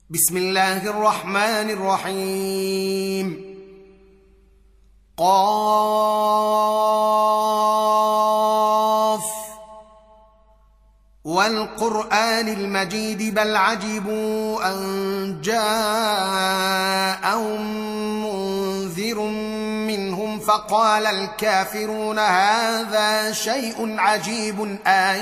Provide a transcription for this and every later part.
بسم الله الرحمن الرحيم. قاف والقرآن المجيد بل عجبوا أن جاءهم منذر منهم فقال الكافرون هذا شيء عجيب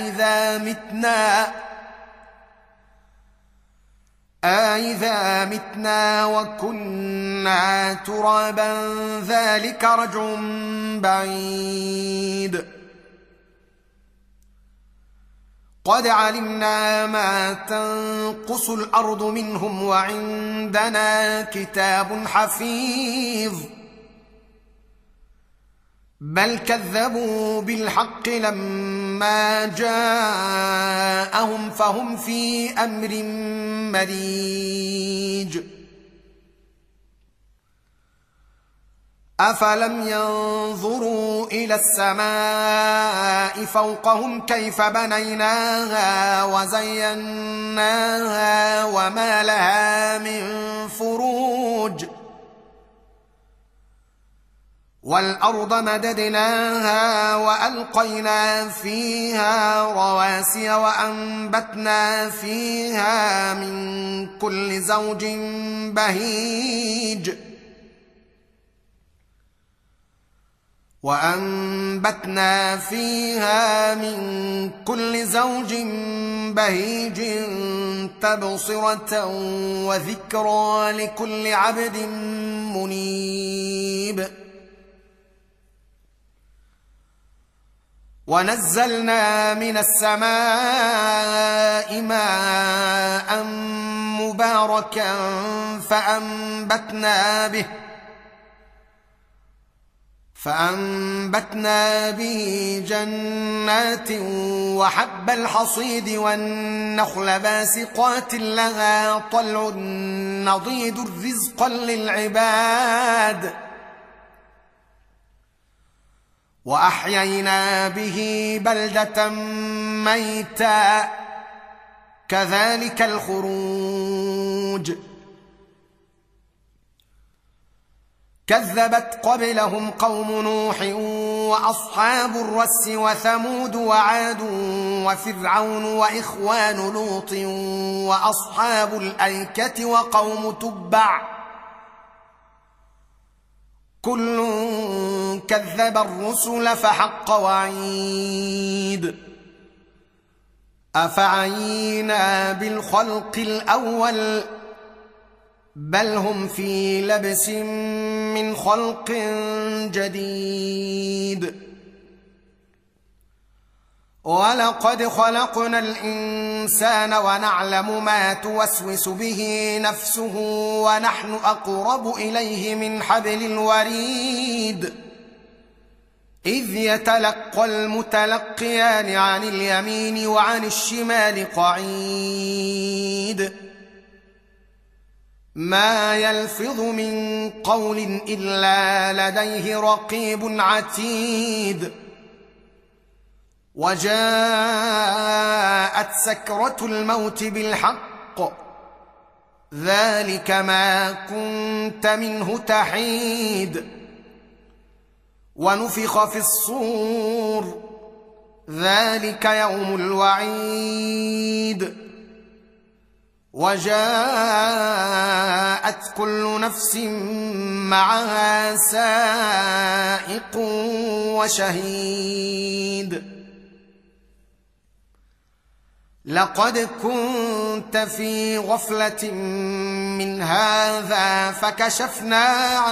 أإذا متنا وكنا ترابا ذلك رجع بعيد. قد علمنا ما تنقص الأرض منهم وعندنا كتاب حفيظ بل كذبوا بالحق لما جاءهم فهم في أمر مريج. أفلم ينظروا إلى السماء فوقهم كيف بنيناها وزيناها وما لها من فروج والأرض مددناها وألقينا فيها رواسي وأنبتنا فيها من كل زوج بهيج تبصرة وذكرى لكل عبد منيب. ونزلنا من السماء ماء مباركا فأنبتنا به جنات وحب الحصيد والنخل باسقات لها طلع نضيد رزقا للعباد وأحيينا به بلدة ميتا كذلك الخروج. كذبت قبلهم قوم نوح وأصحاب الرس وثمود وعاد وفرعون وإخوان لوط وأصحاب الأيكة وقوم تبع كل كذب الرسل فحق وعيد. أفعينا بالخلق الأول بل هم في لبس من خلق جديد. ولقد خلقنا الإنسان ونعلم ما توسوس به نفسه ونحن أقرب إليه من حبل الوريد إذ يتلقى المتلقيان عن اليمين وعن الشمال قعيد. ما يلفظ من قول إلا لديه رقيب عتيد. وجاءت سكرة الموت بالحق ذلك ما كنت منه تحيد. ونفخ في الصور ذلك يوم الوعيد. وجاءت كل نفس معها سائق وشهيد. لقد كنت في غفلة من هذا فكشفنا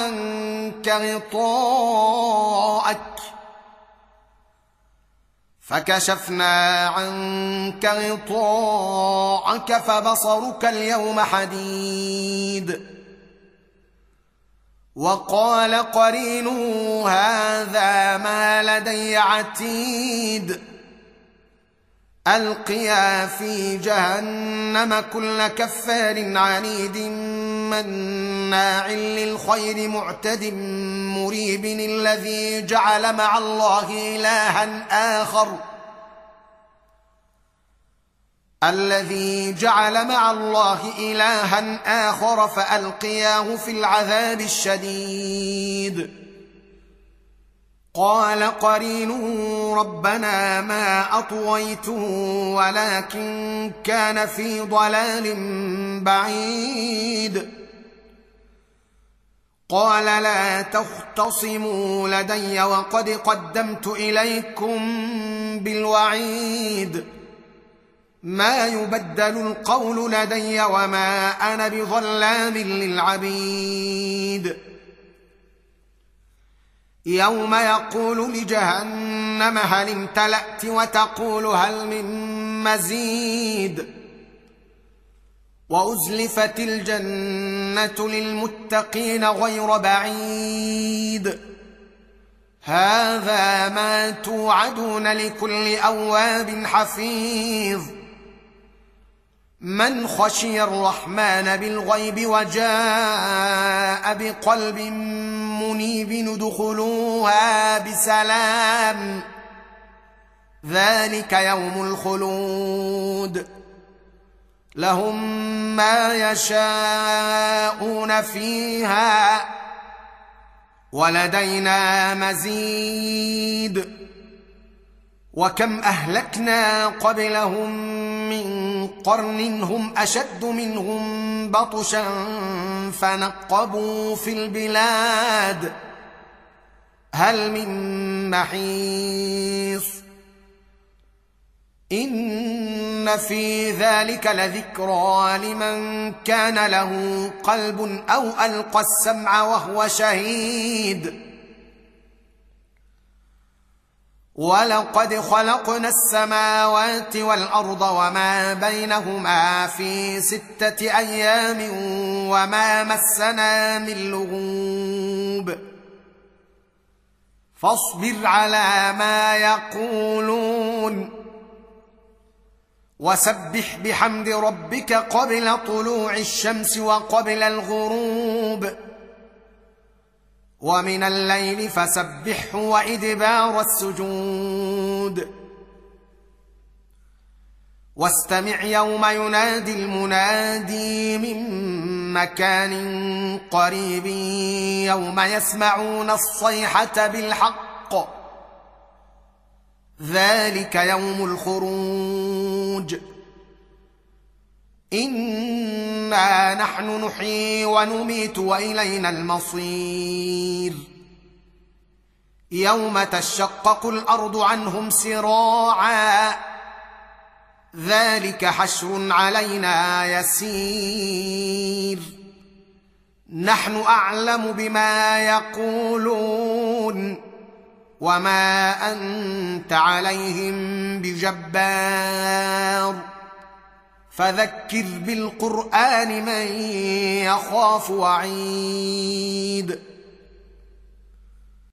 عنك غطاءك فبصرك اليوم حديد. وقال قرينه هذا ما لدي عتيد. ألقيا في جهنم كل كفار عنيد مناع للخير معتد مريب الذي جعل مع الله إلها آخر الذي جعل مع الله إلها آخر فألقياه في العذاب الشديد. قال قرينه ربنا ما أطويته ولكن كان في ضلال بعيد. قال لا تختصموا لدي وقد قدمت إليكم بالوعيد. ما يبدل القول لدي وما أنا بظلام للعبيد. يوم يقول لجهنم هل امتلأت وتقول هل من مزيد. وأزلفت الجنة للمتقين غير بعيد. هذا ما توعدون لكل أواب حفيظ. من خشي الرحمن بالغيب وجاء بقلب منيب ادخلوها بسلام. ذلك يوم الخلود. لهم ما يشاءون فيها ولدينا مزيد. وكم أهلكنا قبلهم من قرن هم أشد منهم بطشا فنقبوا في البلاد هل من محيص. إن في ذلك لذكرى لمن كان له قلب أو ألقى السمع وهو شهيد. ولقد خلقنا السماوات والأرض وما بينهما في 6 أيام وما مسنا من لغوب. فاصبر على ما يقولون وسبح بحمد ربك قبل طلوع الشمس وقبل الغروب ومن الليل فسبحه وإدبار السجود. واستمع يوم ينادي المنادي من مكان قريب يوم يسمعون الصيحة بالحق ذلك يوم الخروج. إنا نحن نحيي ونميت وإلينا المصير. يوم تشقق الأرض عنهم سراعا ذلك حشر علينا يسير. نحن أعلم بما يقولون وما أنت عليهم بجبار. فذكر بالقرآن من يخاف وعيد.